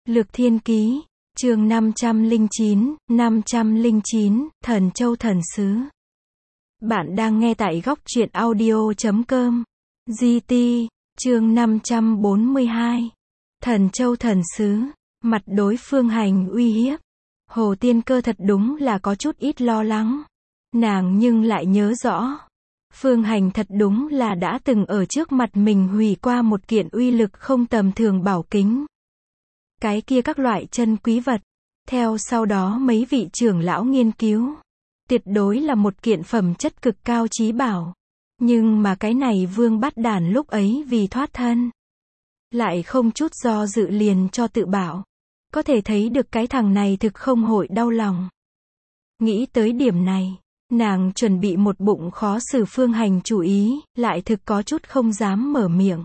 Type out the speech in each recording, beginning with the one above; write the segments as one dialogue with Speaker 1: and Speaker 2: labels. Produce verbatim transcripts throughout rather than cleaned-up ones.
Speaker 1: Lược Thiên Ký, chương năm trăm lẻ chín, năm trăm lẻ chín, Thần Châu Thần Sứ. Bạn đang nghe tại góc truyện audio chấm com. giê tê, chương năm trăm bốn mươi hai. Thần Châu Thần Sứ, mặt đối Phương Hành uy hiếp. Hồ Tiên Cơ thật đúng là có chút ít lo lắng. Nàng nhưng lại nhớ rõ. Phương Hành thật đúng là đã từng ở trước mặt mình hủy qua một kiện uy lực không tầm thường bảo kính. Cái kia các loại chân quý vật. Theo sau đó mấy vị trưởng lão nghiên cứu. Tuyệt đối là một kiện phẩm chất cực cao chí bảo. Nhưng mà cái này Vương Bát Đản lúc ấy vì thoát thân. Lại không chút do dự liền cho tự bảo. Có thể thấy được cái thằng này thực không hội đau lòng. Nghĩ tới điểm này. Nàng chuẩn bị một bụng khó xử Phương Hành chủ ý, lại thực có chút không dám mở miệng.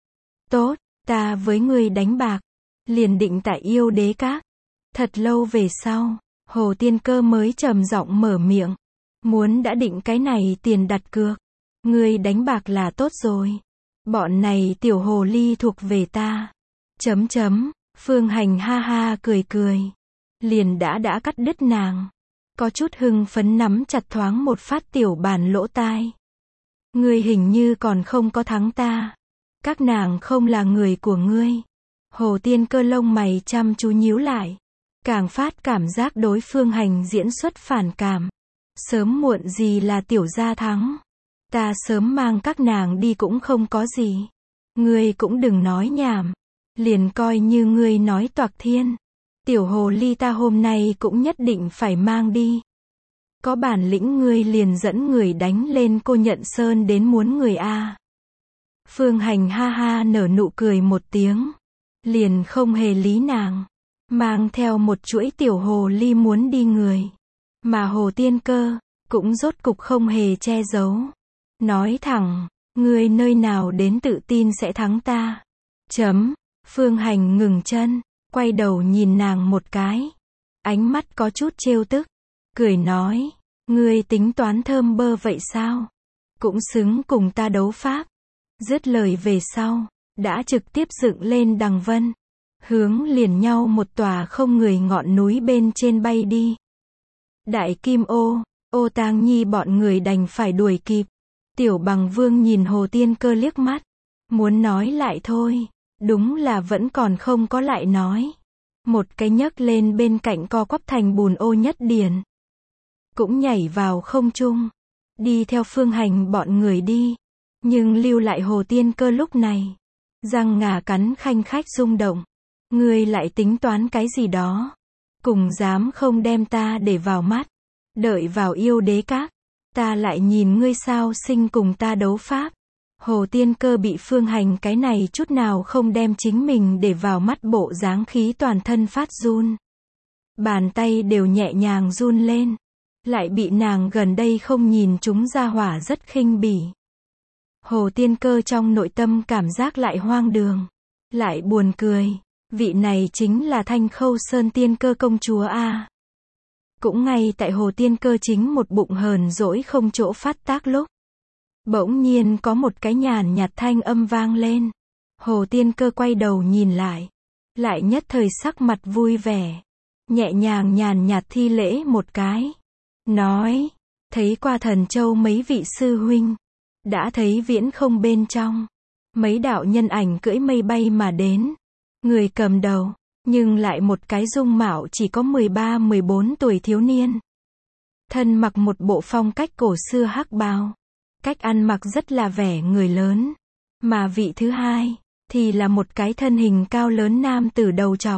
Speaker 1: Tốt, ta với ngươi đánh bạc. Liền định tại Yêu Đế Các. Thật lâu về sau, Hồ Tiên Cơ mới trầm giọng mở miệng. Muốn đã định cái này tiền đặt cược. Ngươi đánh bạc là tốt rồi. Bọn này tiểu hồ ly thuộc về ta. Chấm chấm, Phương Hành ha ha cười cười. Liền đã đã cắt đứt nàng. Có chút hưng phấn nắm chặt thoáng một phát tiểu bàn lỗ tai. Ngươi hình như còn không có thắng ta. Các nàng không là người của ngươi. Hồ Tiên Cơ lông mày chăm chú nhíu lại. Càng phát cảm giác đối Phương Hành diễn xuất phản cảm. Sớm muộn gì là tiểu gia thắng. Ta sớm mang các nàng đi cũng không có gì. Ngươi cũng đừng nói nhảm. Liền coi như ngươi nói toạc thiên. Tiểu hồ ly ta hôm nay cũng nhất định phải mang đi. Có bản lĩnh ngươi liền dẫn người đánh lên Cô Nhận Sơn đến muốn người a. Phương Hành ha ha nở nụ cười một tiếng. Liền không hề lý nàng. Mang theo một chuỗi tiểu hồ ly muốn đi người. Mà Hồ Tiên Cơ, cũng rốt cục không hề che giấu. Nói thẳng, ngươi nơi nào đến tự tin sẽ thắng ta. Chấm, Phương Hành ngừng chân. Quay đầu nhìn nàng một cái. Ánh mắt có chút trêu tức. Cười nói. Ngươi tính toán thơm bơ vậy sao? Cũng xứng cùng ta đấu pháp. Dứt lời về sau. Đã trực tiếp dựng lên đằng vân. Hướng liền nhau một tòa không người ngọn núi bên trên bay đi. Đại Kim Ô, Ô Tang Nhi bọn người đành phải đuổi kịp. Tiểu Bằng Vương nhìn Hồ Tiên Cơ liếc mắt. Muốn nói lại thôi. Đúng là vẫn còn không có lại nói. Một cái nhấc lên bên cạnh co quắp thành bùn ô nhất điển. Cũng nhảy vào không trung. Đi theo Phương Hành bọn người đi. Nhưng lưu lại Hồ Tiên Cơ lúc này. Răng ngà cắn khanh khách rung động. Ngươi lại tính toán cái gì đó. Cùng dám không đem ta để vào mắt. Đợi vào Yêu Đế Các. Ta lại nhìn ngươi sao sinh cùng ta đấu pháp. Hồ Tiên Cơ bị Phương Hành cái này chút nào không đem chính mình để vào mắt bộ dáng khí toàn thân phát run. Bàn tay đều nhẹ nhàng run lên. Lại bị nàng gần đây không nhìn chúng ra hỏa rất khinh bỉ. Hồ Tiên Cơ trong nội tâm cảm giác lại hoang đường. Lại buồn cười. Vị này chính là Thanh Khâu Sơn Tiên Cơ công chúa a. Cũng ngay tại Hồ Tiên Cơ chính một bụng hờn dỗi không chỗ phát tác lúc. Bỗng nhiên có một cái nhàn nhạt thanh âm vang lên. Hồ Tiên Cơ quay đầu nhìn lại. Lại nhất thời sắc mặt vui vẻ. Nhẹ nhàng nhàn nhạt thi lễ một cái. Nói. Thấy qua Thần Châu mấy vị sư huynh. Đã thấy viễn không bên trong. Mấy đạo nhân ảnh cưỡi mây bay mà đến. Người cầm đầu. Nhưng lại một cái dung mạo chỉ có mười ba mười bốn tuổi thiếu niên. Thân mặc một bộ phong cách cổ xưa hắc bào. Cách ăn mặc rất là vẻ người lớn. Mà vị thứ hai, thì là một cái thân hình cao lớn nam tử đầu trọc.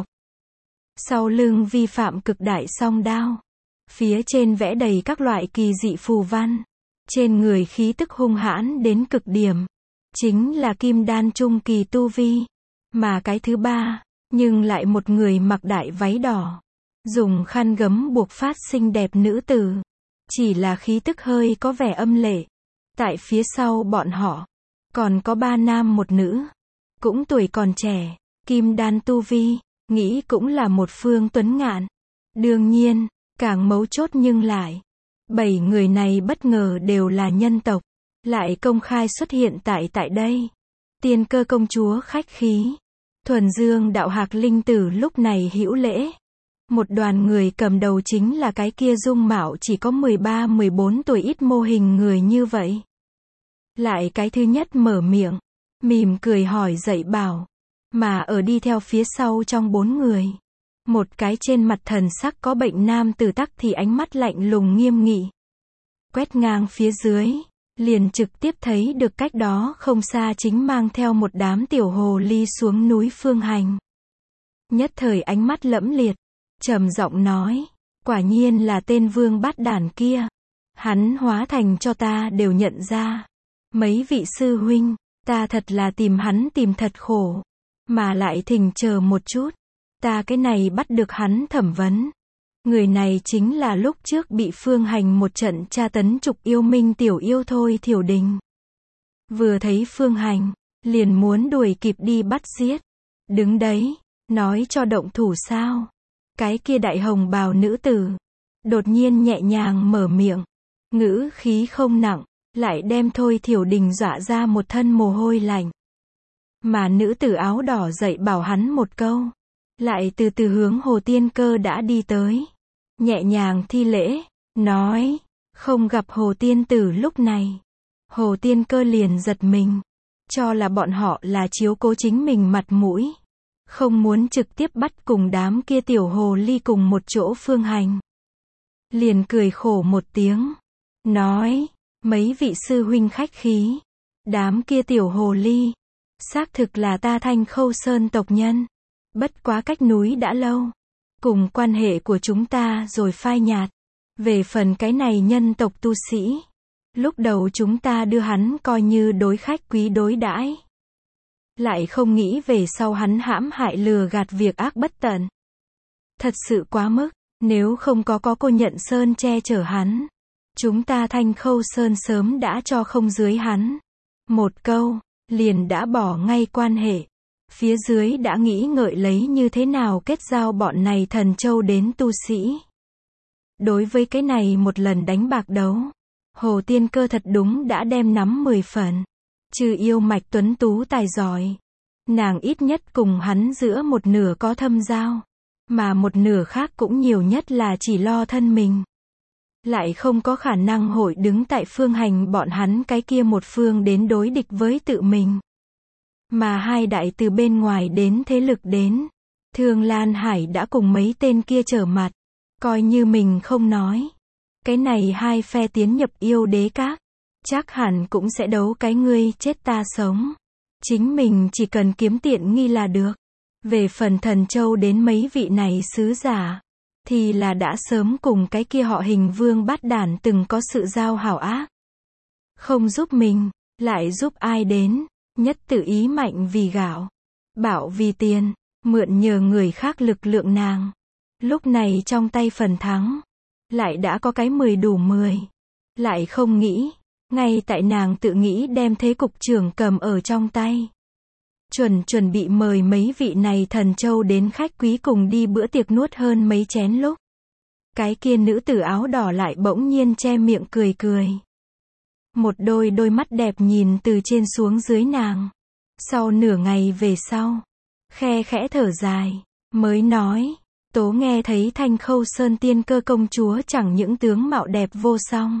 Speaker 1: Sau lưng vi phạm cực đại song đao. Phía trên vẽ đầy các loại kỳ dị phù văn. Trên người khí tức hung hãn đến cực điểm. Chính là kim đan trung kỳ tu vi. Mà cái thứ ba, nhưng lại một người mặc đại váy đỏ. Dùng khăn gấm buộc phát xinh đẹp nữ tử. Chỉ là khí tức hơi có vẻ âm lệ. Tại phía sau bọn họ, còn có ba nam một nữ. Cũng tuổi còn trẻ, kim đan tu vi, nghĩ cũng là một phương tuấn ngạn. Đương nhiên, càng mấu chốt nhưng lại. Bảy người này bất ngờ đều là nhân tộc. Lại công khai xuất hiện tại tại đây. Tiên Cơ công chúa khách khí. Thuần Dương đạo hạc linh tử lúc này hữu lễ. Một đoàn người cầm đầu chính là cái kia dung mạo chỉ có mười ba mười bốn tuổi ít mô hình người như vậy. Lại cái thứ nhất mở miệng, mỉm cười hỏi dạy bảo. Mà ở đi theo phía sau trong bốn người. Một cái trên mặt thần sắc có bệnh nam tử tắc thì ánh mắt lạnh lùng nghiêm nghị. Quét ngang phía dưới, liền trực tiếp thấy được cách đó không xa chính mang theo một đám tiểu hồ ly xuống núi Phương Hành. Nhất thời ánh mắt lẫm liệt, trầm giọng nói, quả nhiên là tên vương bát đản kia. Hắn hóa thành cho ta đều nhận ra. Mấy vị sư huynh, ta thật là tìm hắn tìm thật khổ. Mà lại thỉnh chờ một chút. Ta cái này bắt được hắn thẩm vấn. Người này chính là lúc trước bị Phương Hành một trận tra tấn trục yêu minh tiểu yêu Thôi Thiểu Đình. Vừa thấy Phương Hành, liền muốn đuổi kịp đi bắt giết. Đứng đấy, nói cho động thủ sao. Cái kia đại hồng bào nữ tử, đột nhiên nhẹ nhàng mở miệng. Ngữ khí không nặng, lại đem Thôi Thiểu Đình dọa ra một thân mồ hôi lạnh. Mà nữ tử áo đỏ dạy bảo hắn một câu. Lại từ từ hướng Hồ Tiên Cơ đã đi tới. Nhẹ nhàng thi lễ, nói, không gặp Hồ Tiên Tử lúc này. Hồ Tiên Cơ liền giật mình, cho là bọn họ là chiếu cố chính mình mặt mũi. Không muốn trực tiếp bắt cùng đám kia tiểu hồ ly cùng một chỗ Phương Hành. Liền cười khổ một tiếng, nói, mấy vị sư huynh khách khí. Đám kia tiểu hồ ly, xác thực là ta Thanh Khâu Sơn tộc nhân. Bất quá cách núi đã lâu. Cùng quan hệ của chúng ta rồi phai nhạt. Về phần cái này nhân tộc tu sĩ. Lúc đầu chúng ta đưa hắn coi như đối khách quý đối đãi. Lại không nghĩ về sau hắn hãm hại lừa gạt việc ác bất tận. Thật sự quá mức. Nếu không có có cô Nhận Sơn che chở hắn. Chúng ta Thanh Khâu Sơn sớm đã cho không dưới hắn. Một câu, liền đã bỏ ngay quan hệ. Phía dưới đã nghĩ ngợi lấy như thế nào kết giao bọn này thần châu đến tu sĩ. Đối với cái này một lần đánh bạc đấu, Hồ Tiên Cơ thật đúng đã đem nắm mười phần. Trừ yêu mạch tuấn tú tài giỏi, nàng ít nhất cùng hắn giữa một nửa có thâm giao, mà một nửa khác cũng nhiều nhất là chỉ lo thân mình. Lại không có khả năng hội đứng tại Phương Hành bọn hắn cái kia một phương đến đối địch với tự mình. Mà hai đại từ bên ngoài đến thế lực đến. Thương Lan Hải đã cùng mấy tên kia trở mặt. Coi như mình không nói. Cái này hai phe tiến nhập yêu đế các. Chắc hẳn cũng sẽ đấu cái ngươi chết ta sống. Chính mình chỉ cần kiếm tiện nghi là được. Về phần thần châu đến mấy vị này sứ giả. Thì là đã sớm cùng cái kia họ Hình vương bát đản từng có sự giao hảo ác. Không giúp mình, lại giúp ai đến. Nhất tự ý mạnh vì gạo, bảo vì tiền, mượn nhờ người khác lực lượng nàng. Lúc này trong tay phần thắng, lại đã có cái mười đủ mười. Lại không nghĩ, ngay tại nàng tự nghĩ đem thế cục trưởng cầm ở trong tay. Chuẩn chuẩn bị mời mấy vị này thần châu đến khách quý cùng đi bữa tiệc nuốt hơn mấy chén lúc. Cái kia nữ tử áo đỏ lại bỗng nhiên che miệng cười cười. Một đôi đôi mắt đẹp nhìn từ trên xuống dưới nàng. Sau nửa ngày về sau, khe khẽ thở dài, mới nói, tố nghe thấy Thanh Khâu Sơn Tiên Cơ công chúa chẳng những tướng mạo đẹp vô song.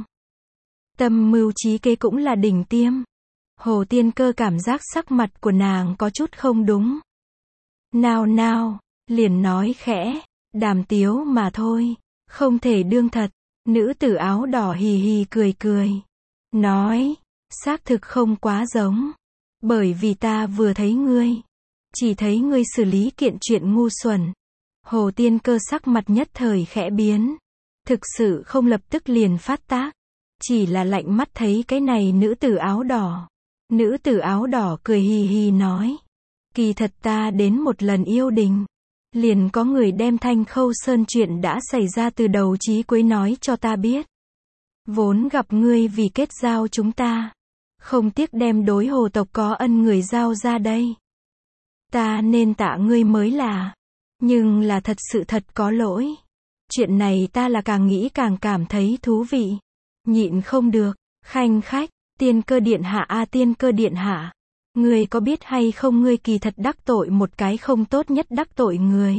Speaker 1: Tâm mưu trí kế cũng là đỉnh tiêm. Hồ Tiên Cơ cảm giác sắc mặt của nàng có chút không đúng. Nào nào, liền nói khẽ, đàm tiếu mà thôi, không thể đương thật. Nữ tử áo đỏ hì hì cười cười. Nói, xác thực không quá giống. Bởi vì ta vừa thấy ngươi, chỉ thấy ngươi xử lý kiện chuyện ngu xuẩn. Hồ Tiên Cơ sắc mặt nhất thời khẽ biến. Thực sự không lập tức liền phát tác. Chỉ là lạnh mắt thấy cái này nữ tử áo đỏ. Nữ tử áo đỏ cười hì hì nói. Kỳ thật ta đến một lần yêu đình. Liền có người đem Thanh Khâu Sơn chuyện đã xảy ra từ đầu chí cuối nói cho ta biết. Vốn gặp ngươi vì kết giao chúng ta. Không tiếc đem đối hồ tộc có ân người giao ra đây. Ta nên tạ ngươi mới là. Nhưng là thật sự thật có lỗi. Chuyện này ta là càng nghĩ càng cảm thấy thú vị. Nhịn không được. Khanh khách. Tiên Cơ điện hạ a à, Tiên Cơ điện hạ. Ngươi có biết hay không, ngươi kỳ thật đắc tội một cái không tốt nhất đắc tội người.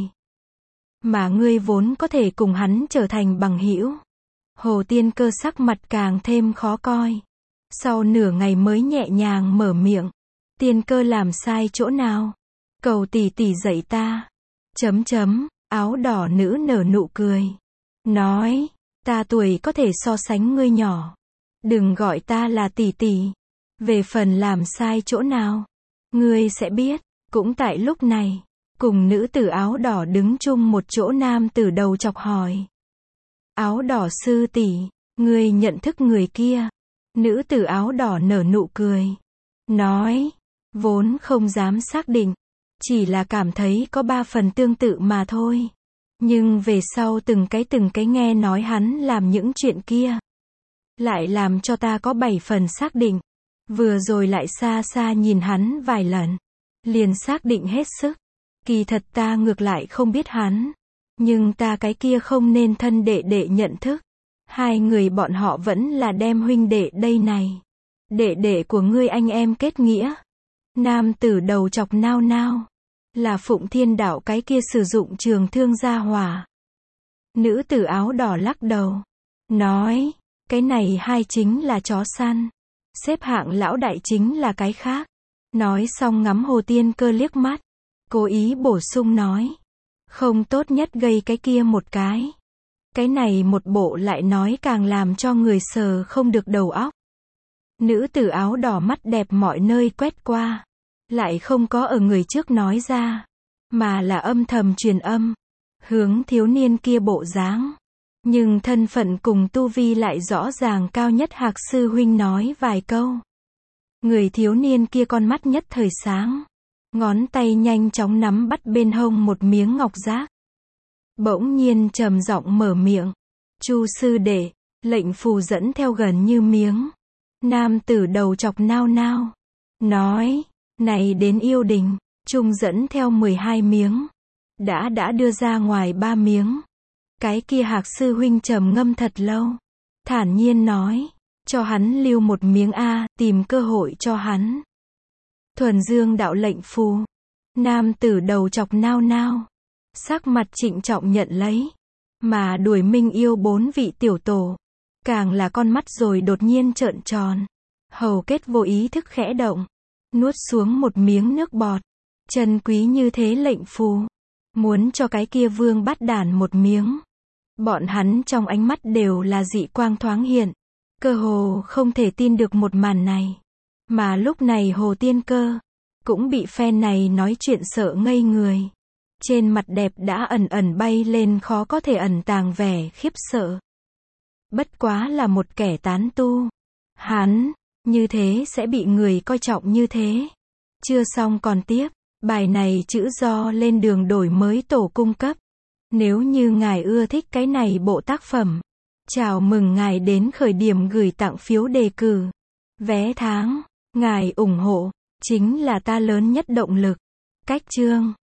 Speaker 1: Mà ngươi vốn có thể cùng hắn trở thành bằng hữu. Hồ Tiên Cơ sắc mặt càng thêm khó coi. Sau nửa ngày mới nhẹ nhàng mở miệng. Tiên Cơ làm sai chỗ nào? Cầu tỷ tỷ dạy ta. Chấm chấm, áo đỏ nữ nở nụ cười. Nói, ta tuổi có thể so sánh ngươi nhỏ. Đừng gọi ta là tỷ tỷ. Về phần làm sai chỗ nào, ngươi sẽ biết. Cũng tại lúc này, cùng nữ tử áo đỏ đứng chung một chỗ, nam tử đầu chọc hỏi. Áo đỏ sư tỷ, ngươi nhận thức người kia? Nữ tử áo đỏ nở nụ cười. Nói, vốn không dám xác định. Chỉ là cảm thấy có ba phần tương tự mà thôi. Nhưng về sau từng cái từng cái nghe nói hắn làm những chuyện kia. Lại làm cho ta có bảy phần xác định. Vừa rồi lại xa xa nhìn hắn vài lần. Liền xác định hết sức. Kỳ thật ta ngược lại không biết hắn. Nhưng ta cái kia không nên thân đệ đệ nhận thức. Hai người bọn họ vẫn là đem huynh đệ đây này. Đệ đệ của ngươi anh em kết nghĩa. Nam tử đầu chọc nao nao. Là Phụng Thiên Đạo cái kia sử dụng trường thương gia hỏa. Nữ tử áo đỏ lắc đầu. Nói, cái này hai chính là chó săn. Xếp hạng lão đại chính là cái khác. Nói xong ngắm Hồ Tiên Cơ liếc mắt. Cố ý bổ sung nói. Không tốt nhất gây cái kia một cái. Cái này một bộ lại nói càng làm cho người sờ không được đầu óc. Nữ tử áo đỏ mắt đẹp mọi nơi quét qua. Lại không có ở người trước nói ra. Mà là âm thầm truyền âm. Hướng thiếu niên kia bộ dáng. Nhưng thân phận cùng tu vi lại rõ ràng cao nhất Hạc sư huynh nói vài câu. Người thiếu niên kia con mắt nhất thời sáng. Ngón tay nhanh chóng nắm bắt bên hông một miếng ngọc giác. Bỗng nhiên trầm giọng mở miệng. Chu sư đệ, lệnh phù dẫn theo gần như miếng. Nam tử đầu chọc nao nao. Nói, này đến yêu đình, trung dẫn theo mười hai miếng. Đã đã đưa ra ngoài ba miếng. Cái kia Hạc sư huynh trầm ngâm thật lâu. Thản nhiên nói, cho hắn lưu một miếng a, tìm cơ hội cho hắn. Thuần Dương đạo lệnh phù. Nam tử đầu chọc nao nao. Sắc mặt trịnh trọng nhận lấy. Mà đuổi Minh yêu bốn vị tiểu tổ. Càng là con mắt rồi đột nhiên trợn tròn. Hầu kết vô ý thức khẽ động. Nuốt xuống một miếng nước bọt. Chân quý như thế lệnh phù. Muốn cho cái kia vương bắt đản một miếng. Bọn hắn trong ánh mắt đều là dị quang thoáng hiện. Cơ hồ không thể tin được một màn này. Mà lúc này Hồ Tiên Cơ cũng bị phen này nói chuyện sợ ngây người. Trên mặt đẹp đã ẩn ẩn bay lên khó có thể ẩn tàng vẻ khiếp sợ. Bất quá là một kẻ tán tu. Hắn, như thế sẽ bị người coi trọng như thế. Chưa xong còn tiếp. Bài này chữ do lên đường đổi mới tổ cung cấp. Nếu như ngài ưa thích cái này bộ tác phẩm, chào mừng ngài đến khởi điểm gửi tặng phiếu đề cử. Vé tháng, ngài ủng hộ, chính là ta lớn nhất động lực. Cách chương.